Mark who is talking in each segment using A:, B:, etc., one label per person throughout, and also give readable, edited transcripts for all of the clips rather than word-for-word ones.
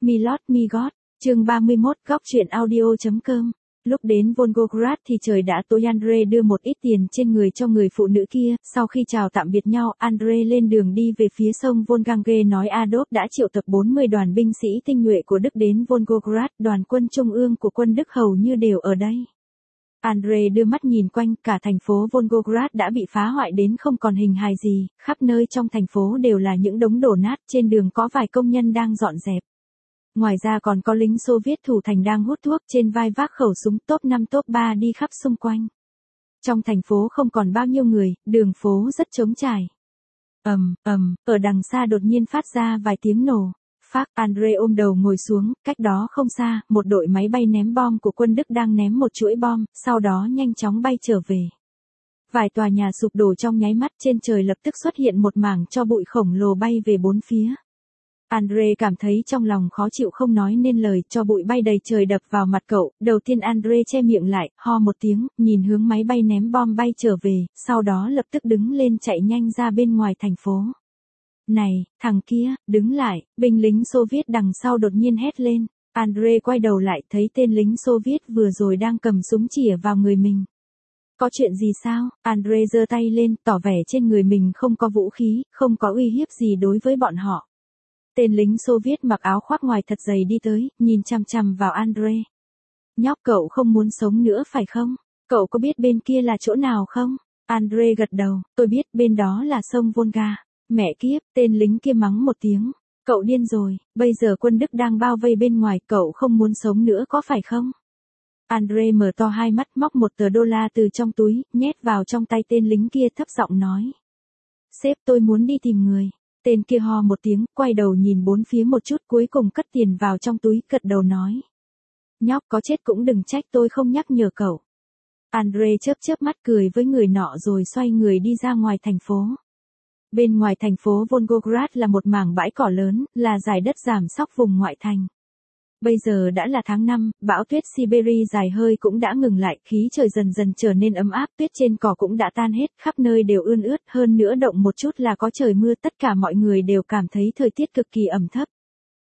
A: Milord Migot, chương 31, góc truyện audio.com. Lúc đến Volgograd thì trời đã tối. Andre đưa một ít tiền trên người cho người phụ nữ kia, sau khi chào tạm biệt nhau, Andre lên đường đi về phía sông Volgange nói Adolf đã triệu tập 40 đoàn binh sĩ tinh nhuệ của Đức đến Volgograd, đoàn quân trung ương của quân Đức hầu như đều ở đây. Andre đưa mắt nhìn quanh, cả thành phố Volgograd đã bị phá hoại đến không còn hình hài gì, khắp nơi trong thành phố đều là những đống đổ nát, trên đường có vài công nhân đang dọn dẹp. Ngoài ra còn có lính Xô Viết thủ thành đang hút thuốc, trên vai vác khẩu súng top 5 top 3 đi khắp xung quanh. Trong thành phố không còn bao nhiêu người, đường phố rất trống trải. Ở đằng xa đột nhiên phát ra vài tiếng nổ. Phác, Andre ôm đầu ngồi xuống, cách đó không xa, một đội máy bay ném bom của quân Đức đang ném một chuỗi bom, sau đó nhanh chóng bay trở về. Vài tòa nhà sụp đổ trong nháy mắt, trên trời lập tức xuất hiện một mảng tro bụi khổng lồ bay về bốn phía. Andre cảm thấy trong lòng khó chịu không nói nên lời, cho bụi bay đầy trời đập vào mặt cậu. Đầu tiên Andre che miệng lại, ho một tiếng, nhìn hướng máy bay ném bom bay trở về, sau đó lập tức đứng lên chạy nhanh ra bên ngoài thành phố. Này, thằng kia, đứng lại, binh lính Xô Viết đằng sau đột nhiên hét lên. Andre quay đầu lại thấy tên lính Xô Viết vừa rồi đang cầm súng chĩa vào người mình. Có chuyện gì sao? Andre giơ tay lên, tỏ vẻ trên người mình không có vũ khí, không có uy hiếp gì đối với bọn họ. Tên lính Xô Viết mặc áo khoác ngoài thật dày đi tới, nhìn chằm chằm vào Andre. Nhóc, cậu không muốn sống nữa phải không? Cậu có biết bên kia là chỗ nào không? Andre gật đầu, tôi biết, bên đó là sông Volga. Mẹ kiếp, tên lính kia mắng một tiếng. Cậu điên rồi, bây giờ quân Đức đang bao vây bên ngoài, cậu không muốn sống nữa có phải không? Andre mở to hai mắt, móc một tờ đô la từ trong túi, nhét vào trong tay tên lính kia, thấp giọng nói. Sếp, tôi muốn đi tìm người. Tên kia ho một tiếng, quay đầu nhìn bốn phía một chút, cuối cùng cất tiền vào trong túi, gật đầu nói. Nhóc, có chết cũng đừng trách tôi không nhắc nhở cậu. Andre chớp mắt cười với người nọ rồi xoay người đi ra ngoài thành phố. Bên ngoài thành phố Volgograd là một mảng bãi cỏ lớn, là dải đất giảm sóc vùng ngoại thành. Bây giờ đã là tháng 5, bão tuyết Siberia dài hơi cũng đã ngừng lại, khí trời dần dần trở nên ấm áp, tuyết trên cỏ cũng đã tan hết, khắp nơi đều ươn ướt, hơn nữa động một chút là có trời mưa, tất cả mọi người đều cảm thấy thời tiết cực kỳ ẩm thấp.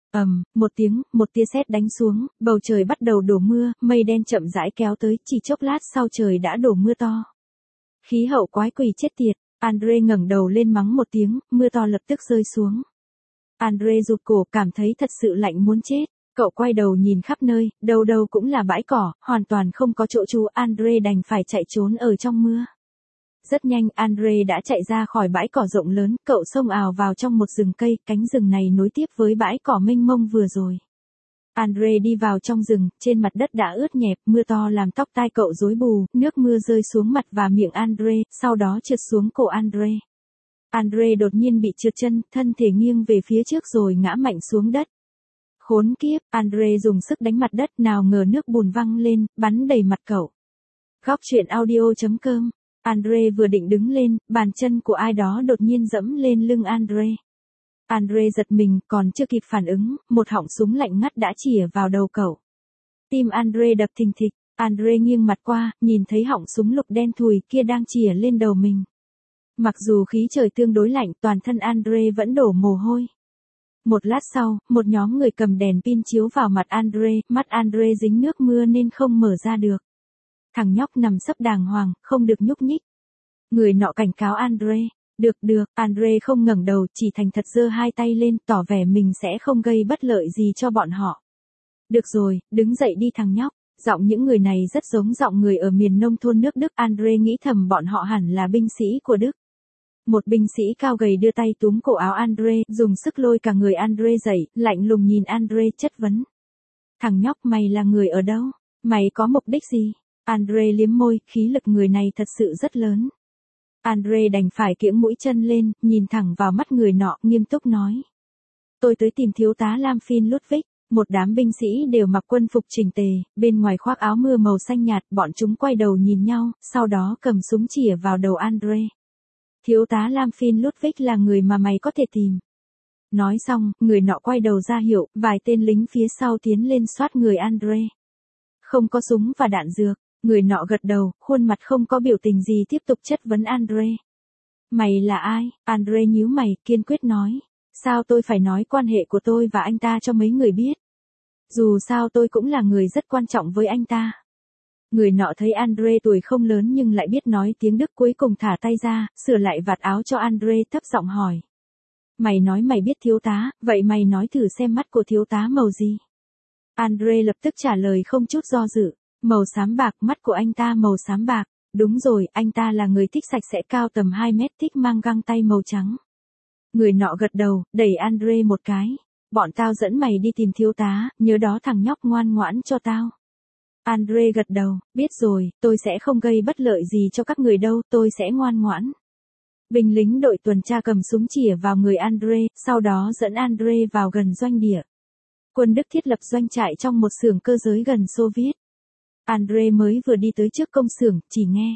A: Một tiếng, một tia sét đánh xuống, bầu trời bắt đầu đổ mưa, mây đen chậm rãi kéo tới, chỉ chốc lát sau trời đã đổ mưa to. Khí hậu quái quỷ chết tiệt. Andre ngẩng đầu lên mắng một tiếng, mưa to lập tức rơi xuống. Andre rụt cổ, cảm thấy thật sự lạnh muốn chết. Cậu quay đầu nhìn khắp nơi, đâu đâu cũng là bãi cỏ, hoàn toàn không có chỗ trú. Andre đành phải chạy trốn ở trong mưa. Rất nhanh Andre đã chạy ra khỏi bãi cỏ rộng lớn, cậu xông ào vào trong một rừng cây, cánh rừng này nối tiếp với bãi cỏ mênh mông vừa rồi. Andre đi vào trong rừng, trên mặt đất đã ướt nhẹp, mưa to làm tóc tai cậu rối bù, nước mưa rơi xuống mặt và miệng Andre, sau đó trượt xuống cổ Andre. Andre đột nhiên bị trượt chân, thân thể nghiêng về phía trước rồi ngã mạnh xuống đất. Khốn kiếp, Andre dùng sức đánh mặt đất, nào ngờ nước bùn văng lên, bắn đầy mặt cậu. Góc truyện audio.com. Andre vừa định đứng lên, bàn chân của ai đó đột nhiên giẫm lên lưng Andre. Andre giật mình, còn chưa kịp phản ứng, một họng súng lạnh ngắt đã chĩa vào đầu cậu. Tim Andre đập thình thịch, Andre nghiêng mặt qua, nhìn thấy họng súng lục đen thùi kia đang chĩa lên đầu mình. Mặc dù khí trời tương đối lạnh, toàn thân Andre vẫn đổ mồ hôi. Một lát sau, một nhóm người cầm đèn pin chiếu vào mặt Andre, mắt Andre dính nước mưa nên không mở ra được. Thằng nhóc nằm sấp đàng hoàng, không được nhúc nhích. Người nọ cảnh cáo Andre. Được, Andre không ngẩng đầu, chỉ thành thật giơ hai tay lên, tỏ vẻ mình sẽ không gây bất lợi gì cho bọn họ. Được rồi, đứng dậy đi thằng nhóc. Giọng những người này rất giống giọng người ở miền nông thôn nước Đức. Andre nghĩ thầm bọn họ hẳn là binh sĩ của Đức. Một binh sĩ cao gầy đưa tay túm cổ áo Andre, dùng sức lôi cả người Andre dậy, lạnh lùng nhìn Andre chất vấn. Thằng nhóc, mày là người ở đâu? Mày có mục đích gì? Andre liếm môi, khí lực người này thật sự rất lớn. Andre đành phải kiễng mũi chân lên, nhìn thẳng vào mắt người nọ, nghiêm túc nói. Tôi tới tìm thiếu tá Lamfin Ludwig. Một đám binh sĩ đều mặc quân phục chỉnh tề, bên ngoài khoác áo mưa màu xanh nhạt, bọn chúng quay đầu nhìn nhau, sau đó cầm súng chĩa vào đầu Andre. Thiếu tá Lamfin Ludwig là người mà mày có thể tìm. Nói xong, người nọ quay đầu ra hiệu, vài tên lính phía sau tiến lên soát người Andre. Không có súng và đạn dược. Người nọ gật đầu, khuôn mặt không có biểu tình gì, tiếp tục chất vấn Andre. Mày là ai? Andre nhíu mày, kiên quyết nói. Sao tôi phải nói quan hệ của tôi và anh ta cho mấy người biết? Dù sao tôi cũng là người rất quan trọng với anh ta. Người nọ thấy Andre tuổi không lớn nhưng lại biết nói tiếng Đức, cuối cùng thả tay ra, sửa lại vạt áo cho Andre, thấp giọng hỏi. Mày nói mày biết thiếu tá, vậy mày nói thử xem mắt của thiếu tá màu gì? Andre lập tức trả lời không chút do dự. Màu xám bạc, mắt của anh ta màu xám bạc. Đúng rồi, anh ta là người thích sạch sẽ, cao tầm 2 mét, thích mang găng tay màu trắng. Người nọ gật đầu, đẩy Andre một cái. Bọn tao dẫn mày đi tìm thiếu tá, nhớ đó thằng nhóc ngoan ngoãn cho tao. Andre gật đầu, biết rồi, tôi sẽ không gây bất lợi gì cho các người đâu, tôi sẽ ngoan ngoãn. Binh lính đội tuần tra cầm súng chĩa vào người Andre, sau đó dẫn Andre vào gần doanh địa. Quân Đức thiết lập doanh trại trong một xưởng cơ giới gần Xô Viết. Andre mới vừa đi tới trước công xưởng, chỉ nghe,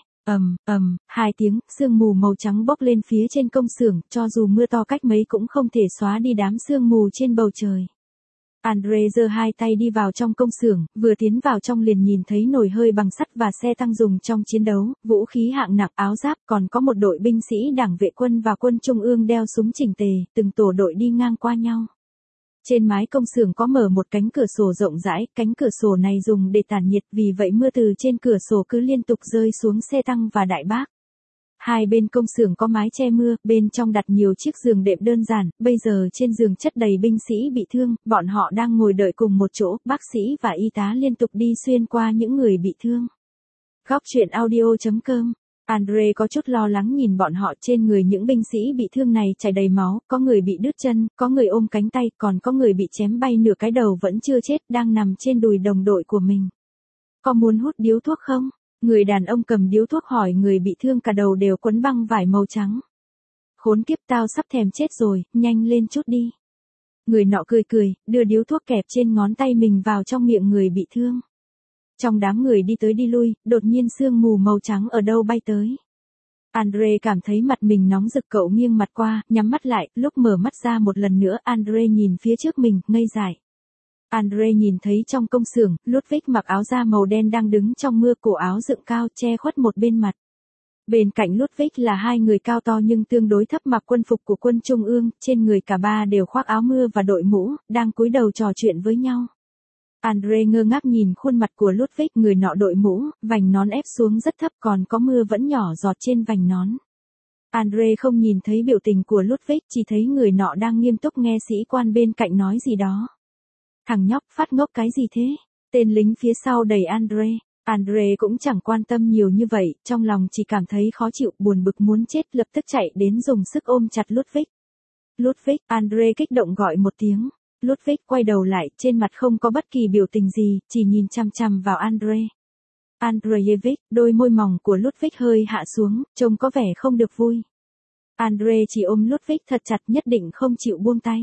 A: hai tiếng, sương mù màu trắng bốc lên phía trên công xưởng, cho dù mưa to cách mấy cũng không thể xóa đi đám sương mù trên bầu trời. Andre giơ hai tay đi vào trong công xưởng, vừa tiến vào trong liền nhìn thấy nồi hơi bằng sắt và xe tăng dùng trong chiến đấu, vũ khí hạng nặng, áo giáp, còn có một đội binh sĩ đảng vệ quân và quân trung ương đeo súng chỉnh tề, từng tổ đội đi ngang qua nhau. Trên mái công xưởng có mở một cánh cửa sổ rộng rãi, cánh cửa sổ này dùng để tản nhiệt, vì vậy mưa từ trên cửa sổ cứ liên tục rơi xuống xe tăng và đại bác. Hai bên công xưởng có mái che mưa, bên trong đặt nhiều chiếc giường đệm đơn giản, bây giờ trên giường chất đầy binh sĩ bị thương, bọn họ đang ngồi đợi cùng một chỗ, bác sĩ và y tá liên tục đi xuyên qua những người bị thương. Góc truyện audio.com. Andre có chút lo lắng nhìn bọn họ, trên người những binh sĩ bị thương này chảy đầy máu, có người bị đứt chân, có người ôm cánh tay, còn có người bị chém bay nửa cái đầu vẫn chưa chết, đang nằm trên đùi đồng đội của mình. Có muốn hút điếu thuốc không? Người đàn ông cầm điếu thuốc hỏi người bị thương, cả đầu đều quấn băng vải màu trắng. Khốn kiếp, tao sắp thèm chết rồi, nhanh lên chút đi. Người nọ cười cười, đưa điếu thuốc kẹp trên ngón tay mình vào trong miệng người bị thương. Trong đám người đi tới đi lui, đột nhiên sương mù màu trắng ở đâu bay tới. Andre cảm thấy mặt mình nóng rực, cậu nghiêng mặt qua, nhắm mắt lại, lúc mở mắt ra một lần nữa Andre nhìn phía trước mình, ngây dại. Andre nhìn thấy trong công xưởng, Ludwig mặc áo da màu đen đang đứng trong mưa, cổ áo dựng cao che khuất một bên mặt. Bên cạnh Ludwig là hai người cao to nhưng tương đối thấp, mặc quân phục của quân trung ương, trên người cả ba đều khoác áo mưa và đội mũ, đang cúi đầu trò chuyện với nhau. Andre ngơ ngác nhìn khuôn mặt của Ludwig, người nọ đội mũ, vành nón ép xuống rất thấp, còn có mưa vẫn nhỏ giọt trên vành nón. Andre không nhìn thấy biểu tình của Ludwig, chỉ thấy người nọ đang nghiêm túc nghe sĩ quan bên cạnh nói gì đó. Thằng nhóc phát ngốc cái gì thế? Tên lính phía sau đẩy Andre. Andre cũng chẳng quan tâm nhiều như vậy, trong lòng chỉ cảm thấy khó chịu, buồn bực muốn chết, lập tức chạy đến dùng sức ôm chặt Ludwig. Ludwig, Andre kích động gọi một tiếng. Ludwig quay đầu lại, trên mặt không có bất kỳ biểu tình gì, chỉ nhìn chằm chằm vào Andre. Andreyevich, đôi môi mỏng của Ludwig hơi hạ xuống, trông có vẻ không được vui. Andre chỉ ôm Ludwig thật chặt, nhất định không chịu buông tay.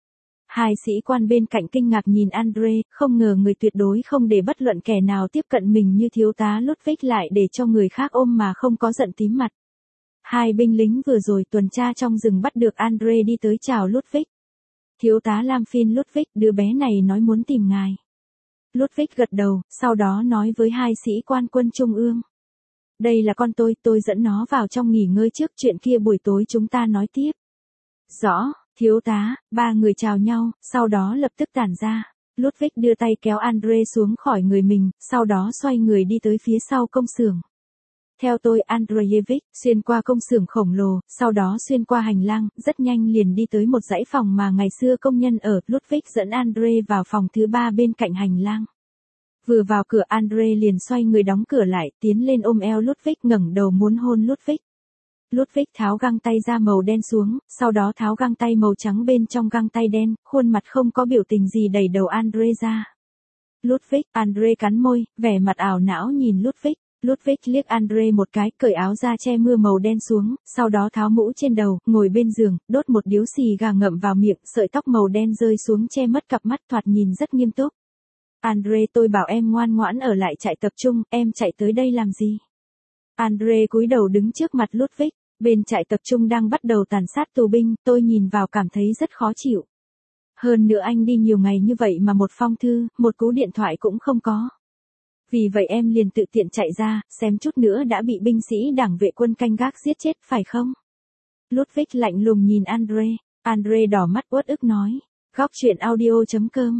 A: Hai sĩ quan bên cạnh kinh ngạc nhìn Andre, không ngờ người tuyệt đối không để bất luận kẻ nào tiếp cận mình như thiếu tá Ludwig lại để cho người khác ôm mà không có giận tím mặt. Hai binh lính vừa rồi tuần tra trong rừng bắt được Andre đi tới chào Ludwig. Thiếu tá Lamfin, Ludwig, đứa bé này nói muốn tìm ngài. Ludwig gật đầu, sau đó nói với hai sĩ quan quân trung ương. Đây là con tôi dẫn nó vào trong nghỉ ngơi trước, chuyện kia buổi tối chúng ta nói tiếp. Rõ, thiếu tá, ba người chào nhau, sau đó lập tức tản ra. Ludwig đưa tay kéo Andre xuống khỏi người mình, sau đó xoay người đi tới phía sau công xưởng. Theo tôi, Andreyevich, xuyên qua công xưởng khổng lồ, sau đó xuyên qua hành lang, rất nhanh liền đi tới một dãy phòng mà ngày xưa công nhân ở. Ludwig dẫn Andre vào phòng thứ 3 bên cạnh hành lang. Vừa vào cửa Andre liền xoay người đóng cửa lại, tiến lên ôm eo Ludwig, ngẩng đầu muốn hôn Ludwig. Ludwig tháo găng tay da màu đen xuống, sau đó tháo găng tay màu trắng bên trong găng tay đen, khuôn mặt không có biểu tình gì đẩy đầu Andre ra. Ludwig, Andre cắn môi, vẻ mặt ảo não nhìn Ludwig. Ludwig liếc Andre một cái, cởi áo da che mưa màu đen xuống, sau đó tháo mũ trên đầu, ngồi bên giường, đốt một điếu xì gà ngậm vào miệng, sợi tóc màu đen rơi xuống che mất cặp mắt, thoạt nhìn rất nghiêm túc. Andre, tôi bảo em ngoan ngoãn ở lại trại tập trung, em chạy tới đây làm gì? Andre cúi đầu đứng trước mặt Ludwig, bên trại tập trung đang bắt đầu tàn sát tù binh, tôi nhìn vào cảm thấy rất khó chịu. Hơn nữa anh đi nhiều ngày như vậy mà một phong thư, một cú điện thoại cũng không có. Vì vậy em liền tự tiện chạy ra, xem chút nữa đã bị binh sĩ đảng vệ quân canh gác giết chết, phải không? Ludwig lạnh lùng nhìn Andre. Andre đỏ mắt uất ức nói. Góc truyện audio.com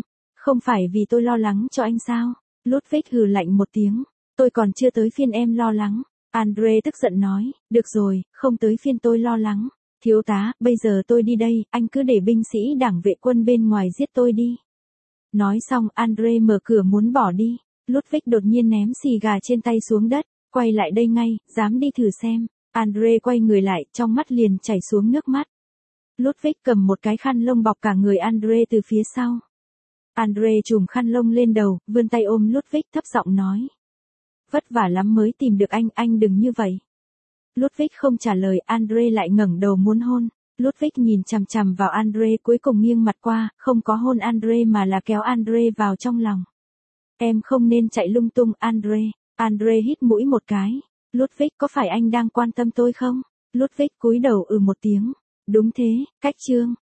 A: Không phải vì tôi lo lắng cho anh sao? Ludwig hừ lạnh một tiếng. Tôi còn chưa tới phiên em lo lắng. Andre tức giận nói, được rồi, không tới phiên tôi lo lắng. Thiếu tá, bây giờ tôi đi đây, anh cứ để binh sĩ đảng vệ quân bên ngoài giết tôi đi. Nói xong Andre mở cửa muốn bỏ đi. Ludwig đột nhiên ném xì gà trên tay xuống đất. Quay lại đây ngay, dám đi thử xem. Andre quay người lại, trong mắt liền chảy xuống nước mắt. Ludwig cầm một cái khăn lông bọc cả người Andre từ phía sau. Andre trùm khăn lông lên đầu, vươn tay ôm Ludwig thấp giọng nói. Vất vả lắm mới tìm được anh đừng như vậy. Ludwig không trả lời, Andre lại ngẩng đầu muốn hôn. Ludwig nhìn chằm chằm vào Andre cuối cùng nghiêng mặt qua, không có hôn Andre mà là kéo Andre vào trong lòng. Em không nên chạy lung tung Andre. Andre hít mũi một cái. Ludwig có phải anh đang quan tâm tôi không? Ludwig cúi đầu một tiếng. Đúng thế, cách chương.